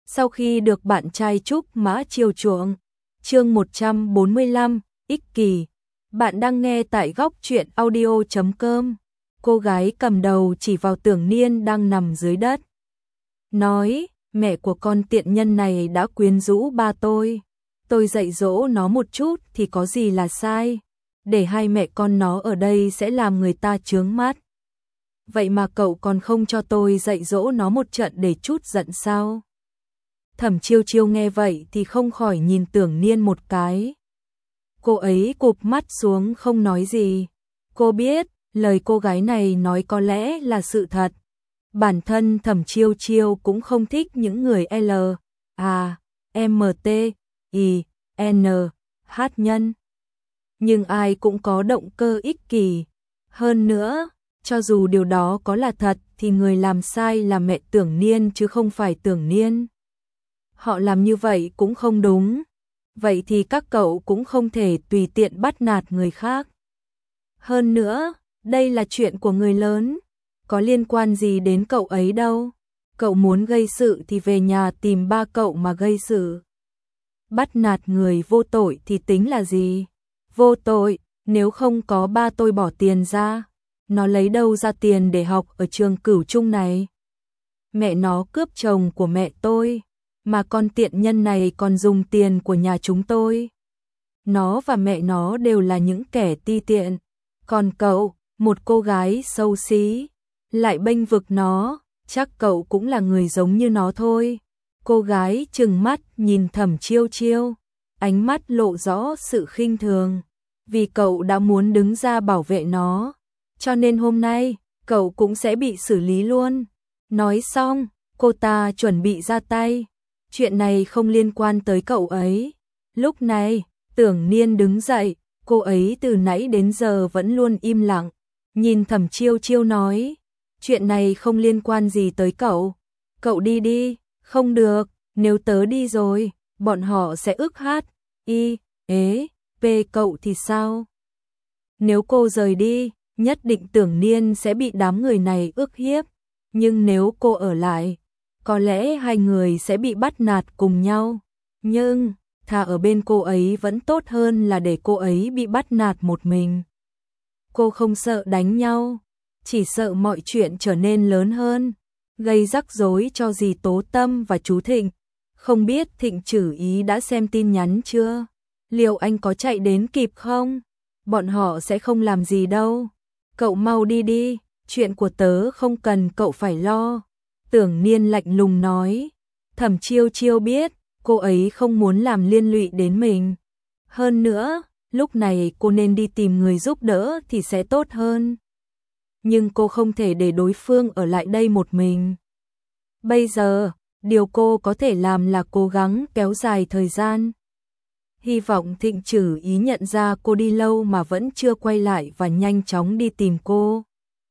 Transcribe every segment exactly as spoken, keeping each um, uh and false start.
Sau khi được bạn trai Trúc Mã chiều chuộng. Chương một trăm bốn mươi lăm, ích kỷ. Bạn đang nghe tại góc truyện audio chấm com. Cô gái cầm đầu chỉ vào Tưởng Niên đang nằm dưới đất. Nói, mẹ của con tiện nhân này đã quyến rũ ba tôi. Tôi dạy dỗ nó một chút thì có gì là sai. Để hai mẹ con nó ở đây sẽ làm người ta chướng mắt. Vậy mà cậu còn không cho tôi dạy dỗ nó một trận để chút giận sao? Thẩm Chiêu Chiêu nghe vậy thì không khỏi nhìn Tưởng Niên một cái. Cô ấy cụp mắt xuống không nói gì. Cô biết, lời cô gái này nói có lẽ là sự thật. Bản thân Thẩm Chiêu Chiêu cũng không thích những người L, A, M, T, I, N, H nhân. Nhưng ai cũng có động cơ ích kỷ. Hơn nữa, cho dù điều đó có là thật thì người làm sai là mẹ Tưởng Niên chứ không phải Tưởng Niên. Họ làm như vậy cũng không đúng. Vậy thì các cậu cũng không thể tùy tiện bắt nạt người khác. Hơn nữa, đây là chuyện của người lớn. Có liên quan gì đến cậu ấy đâu. Cậu muốn gây sự thì về nhà tìm ba cậu mà gây sự. Bắt nạt người vô tội thì tính là gì? Vô tội, nếu không có ba tôi bỏ tiền ra, nó lấy đâu ra tiền để học ở trường Cửu Trung này? Mẹ nó cướp chồng của mẹ tôi, mà con tiện nhân này còn dùng tiền của nhà chúng tôi. Nó và mẹ nó đều là những kẻ ti tiện. Còn cậu, một cô gái xấu xí, lại bênh vực nó, chắc cậu cũng là người giống như nó thôi. Cô gái trừng mắt nhìn Thẩm Chiêu Chiêu, ánh mắt lộ rõ sự khinh thường. Vì cậu đã muốn đứng ra bảo vệ nó, cho nên hôm nay, cậu cũng sẽ bị xử lý luôn. Nói xong, cô ta chuẩn bị ra tay. Chuyện này không liên quan tới cậu ấy. Lúc này, Tưởng Niên đứng dậy, cô ấy từ nãy đến giờ vẫn luôn im lặng. Nhìn Thẩm Chiêu Chiêu nói, chuyện này không liên quan gì tới cậu. Cậu đi đi, không được, nếu tớ đi rồi, bọn họ sẽ ức hát, y, ế, p cậu thì sao? Nếu cô rời đi, nhất định Tưởng Niên sẽ bị đám người này ức hiếp. Nhưng nếu cô ở lại, có lẽ hai người sẽ bị bắt nạt cùng nhau. Nhưng, thà ở bên cô ấy vẫn tốt hơn là để cô ấy bị bắt nạt một mình. Cô không sợ đánh nhau, chỉ sợ mọi chuyện trở nên lớn hơn, gây rắc rối cho dì Tố Tâm và chú Thịnh. Không biết Thịnh Trử Ý đã xem tin nhắn chưa? Liệu anh có chạy đến kịp không? Bọn họ sẽ không làm gì đâu. Cậu mau đi đi, chuyện của tớ không cần cậu phải lo. Tưởng Niên lạnh lùng nói. Thẩm Chiêu Chiêu biết, cô ấy không muốn làm liên lụy đến mình. Hơn nữa, lúc này cô nên đi tìm người giúp đỡ thì sẽ tốt hơn. Nhưng cô không thể để đối phương ở lại đây một mình. Bây giờ, điều cô có thể làm là cố gắng kéo dài thời gian. Hy vọng Thịnh Trử Ý nhận ra cô đi lâu mà vẫn chưa quay lại và nhanh chóng đi tìm cô.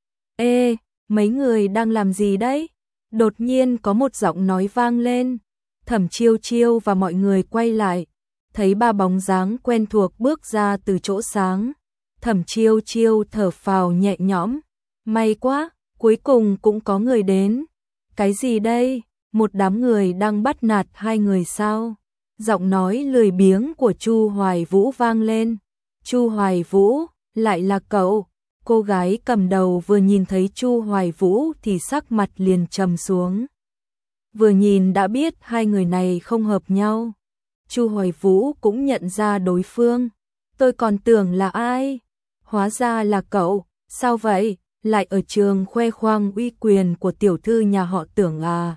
Ê, mấy người đang làm gì đấy? Đột nhiên có một giọng nói vang lên. Thẩm Chiêu Chiêu và mọi người quay lại, thấy ba bóng dáng quen thuộc bước ra từ chỗ sáng. Thẩm Chiêu Chiêu thở phào nhẹ nhõm. May quá, cuối cùng cũng có người đến. Cái gì đây? Một đám người đang bắt nạt hai người sao? Giọng nói lười biếng của Chu Hoài Vũ vang lên. Chu Hoài Vũ, lại là cậu? Cô gái cầm đầu vừa nhìn thấy Chu Hoài Vũ thì sắc mặt liền trầm xuống. Vừa nhìn đã biết hai người này không hợp nhau. Chu Hoài Vũ cũng nhận ra đối phương. Tôi còn tưởng là ai? Hóa ra là cậu, sao vậy? Lại ở trường khoe khoang uy quyền của tiểu thư nhà họ Tưởng à?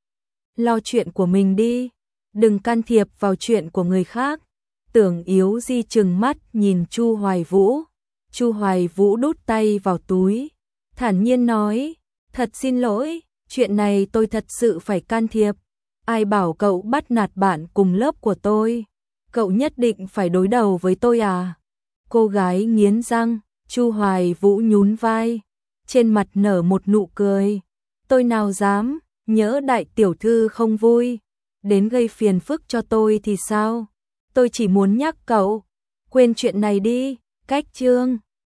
Lo chuyện của mình đi, đừng can thiệp vào chuyện của người khác. Tưởng Yếu Di trừng mắt nhìn Chu Hoài Vũ. Chu Hoài Vũ đút tay vào túi, thản nhiên nói, thật xin lỗi, chuyện này tôi thật sự phải can thiệp. Ai bảo cậu bắt nạt bạn cùng lớp của tôi? Cậu nhất định phải đối đầu với tôi à? Cô gái nghiến răng. Chu Hoài Vũ nhún vai, trên mặt nở một nụ cười. Tôi nào dám, nhỡ đại tiểu thư không vui, đến gây phiền phức cho tôi thì sao? Tôi chỉ muốn nhắc cậu, quên chuyện này đi, cách chương.